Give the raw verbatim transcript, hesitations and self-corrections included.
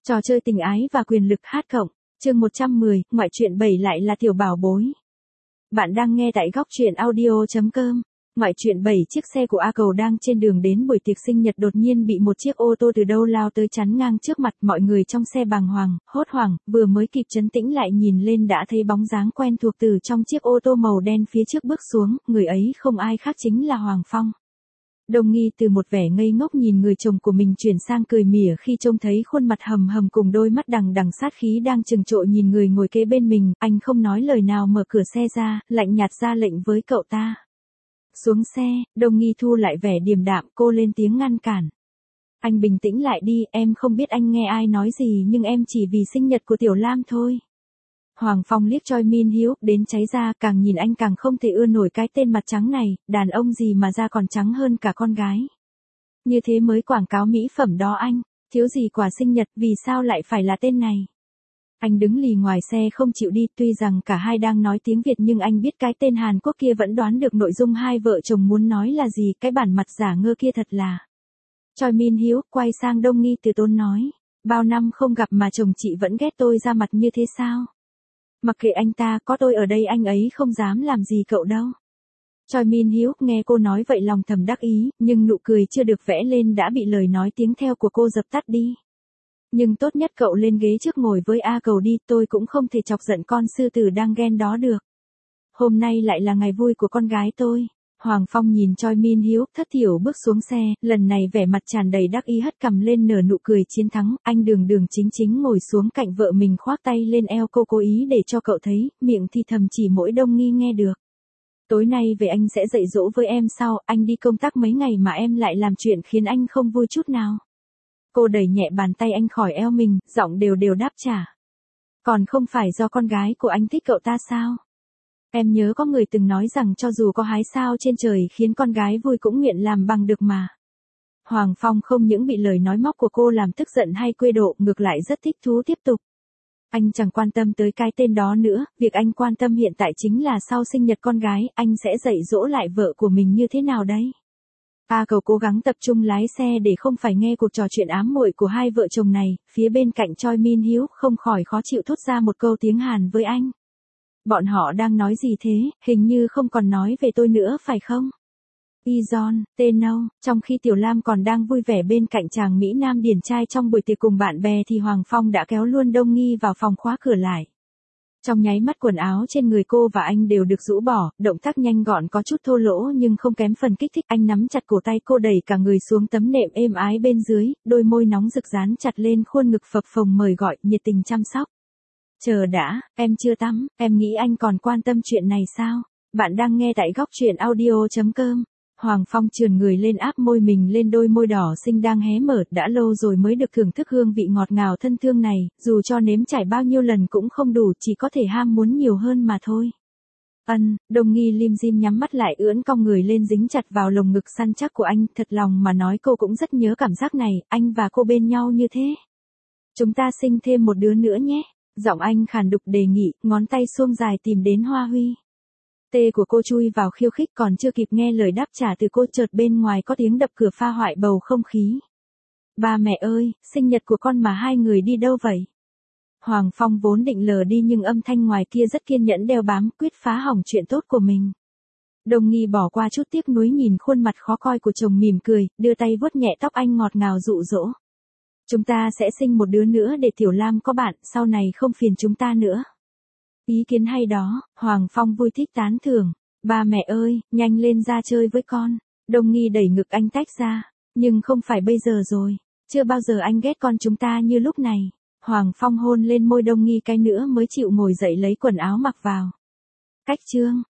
Trò chơi tình ái và quyền lực hát cộng, chương một trăm mười, ngoại truyện bảy lại là tiểu bảo bối. Bạn đang nghe tại góc truyện audio chấm com. Ngoại truyện bảy, chiếc xe của A Cầu đang trên đường đến buổi tiệc sinh nhật đột nhiên bị một chiếc ô tô từ đâu lao tới chắn ngang trước mặt. Mọi người trong xe bàng hoàng, hốt hoảng, vừa mới kịp trấn tĩnh lại nhìn lên đã thấy bóng dáng quen thuộc từ trong chiếc ô tô màu đen phía trước bước xuống. Người ấy không ai khác chính là Hoàng Phong. Đồng Nghi từ một vẻ ngây ngốc nhìn người chồng của mình chuyển sang cười mỉa khi trông thấy khuôn mặt hầm hầm cùng đôi mắt đằng đằng sát khí đang trừng trội nhìn người ngồi kế bên mình. Anh không nói lời nào mở cửa xe ra, lạnh nhạt ra lệnh với cậu ta. Xuống xe, Đồng Nghi thu lại vẻ điềm đạm, cô lên tiếng ngăn cản. Anh bình tĩnh lại đi, em không biết anh nghe ai nói gì nhưng em chỉ vì sinh nhật của Tiểu Lam thôi. Hoàng Phong liếc Choi Min Hiếu, đến cháy da, càng nhìn anh càng không thể ưa nổi cái tên mặt trắng này, đàn ông gì mà da còn trắng hơn cả con gái. Như thế mới quảng cáo mỹ phẩm đó anh, thiếu gì quà sinh nhật, vì sao lại phải là tên này. Anh đứng lì ngoài xe không chịu đi, tuy rằng cả hai đang nói tiếng Việt nhưng anh biết cái tên Hàn Quốc kia vẫn đoán được nội dung hai vợ chồng muốn nói là gì, cái bản mặt giả ngơ kia thật là. Choi Min Hiếu quay sang Đông Nghi từ tốn nói, bao năm không gặp mà chồng chị vẫn ghét tôi ra mặt như thế sao? Mặc kệ anh ta, có tôi ở đây anh ấy không dám làm gì cậu đâu. Choi Min Hiếu nghe cô nói vậy lòng thầm đắc ý, nhưng nụ cười chưa được vẽ lên đã bị lời nói tiếng theo của cô dập tắt đi. Nhưng tốt nhất cậu lên ghế trước ngồi với A Cầu đi, tôi cũng không thể chọc giận con sư tử đang ghen đó được. Hôm nay lại là ngày vui của con gái tôi. Hoàng Phong nhìn Choi Min Hiếu, thất thiểu bước xuống xe, lần này vẻ mặt tràn đầy đắc ý hất cằm lên nở nụ cười chiến thắng. Anh đường đường chính chính ngồi xuống cạnh vợ mình khoác tay lên eo cô cố ý để cho cậu thấy, miệng thì thầm chỉ mỗi Đông Nghi nghe được. Tối nay về anh sẽ dạy dỗ với em sau, anh đi công tác mấy ngày mà em lại làm chuyện khiến anh không vui chút nào. Cô đẩy nhẹ bàn tay anh khỏi eo mình, giọng đều đều đáp trả. Còn không phải do con gái của anh thích cậu ta sao? Em nhớ có người từng nói rằng cho dù có hái sao trên trời khiến con gái vui cũng nguyện làm bằng được mà. Hoàng Phong không những bị lời nói móc của cô làm tức giận hay quê độ, ngược lại rất thích thú tiếp tục. Anh chẳng quan tâm tới cái tên đó nữa, việc anh quan tâm hiện tại chính là sau sinh nhật con gái, anh sẽ dạy dỗ lại vợ của mình như thế nào đấy. A Cầu cố gắng tập trung lái xe để không phải nghe cuộc trò chuyện ám muội của hai vợ chồng này, phía bên cạnh Choi Min Hiếu không khỏi khó chịu thốt ra một câu tiếng Hàn với anh. Bọn họ đang nói gì thế, hình như không còn nói về tôi nữa phải không? Ijon, Tenno, trong khi Tiểu Lam còn đang vui vẻ bên cạnh chàng Mỹ Nam điển trai trong buổi tiệc cùng bạn bè thì Hoàng Phong đã kéo luôn Đông Nghi vào phòng khóa cửa lại. Trong nháy mắt quần áo trên người cô và anh đều được rũ bỏ, động tác nhanh gọn có chút thô lỗ nhưng không kém phần kích thích. Anh nắm chặt cổ tay cô đẩy cả người xuống tấm nệm êm ái bên dưới, đôi môi nóng rực dán chặt lên khuôn ngực phập phồng mời gọi, nhiệt tình chăm sóc. Chờ đã, em chưa tắm, em nghĩ anh còn quan tâm chuyện này sao? Bạn đang nghe tại góc truyện audio chấm com. Hoàng Phong trườn người lên áp môi mình lên đôi môi đỏ xinh đang hé mở, đã lâu rồi mới được thưởng thức hương vị ngọt ngào thân thương này, dù cho nếm trải bao nhiêu lần cũng không đủ, chỉ có thể ham muốn nhiều hơn mà thôi. Ân, Đông Nghi lim dim nhắm mắt lại ưỡn cong người lên dính chặt vào lồng ngực săn chắc của anh, thật lòng mà nói cô cũng rất nhớ cảm giác này, anh và cô bên nhau như thế. Chúng ta sinh thêm một đứa nữa nhé. Giọng anh khàn đục đề nghị, ngón tay xuông dài tìm đến Hoa Huy. Tê của cô chui vào khiêu khích, còn chưa kịp nghe lời đáp trả từ cô chợt bên ngoài có tiếng đập cửa pha hoại bầu không khí. Ba mẹ ơi, sinh nhật của con mà hai người đi đâu vậy? Hoàng Phong vốn định lờ đi nhưng âm thanh ngoài kia rất kiên nhẫn đeo bám, quyết phá hỏng chuyện tốt của mình. Đồng Nghi bỏ qua chút tiếc nuối nhìn khuôn mặt khó coi của chồng mỉm cười, đưa tay vuốt nhẹ tóc anh ngọt ngào dụ dỗ. Chúng ta sẽ sinh một đứa nữa để Tiểu Lam có bạn, sau này không phiền chúng ta nữa. Ý kiến hay đó, Hoàng Phong vui thích tán thưởng. Ba mẹ ơi, nhanh lên ra chơi với con. Đông Nghi đẩy ngực anh tách ra. Nhưng không phải bây giờ rồi. Chưa bao giờ anh ghét con chúng ta như lúc này. Hoàng Phong hôn lên môi Đông Nghi cái nữa mới chịu ngồi dậy lấy quần áo mặc vào. Cách chương,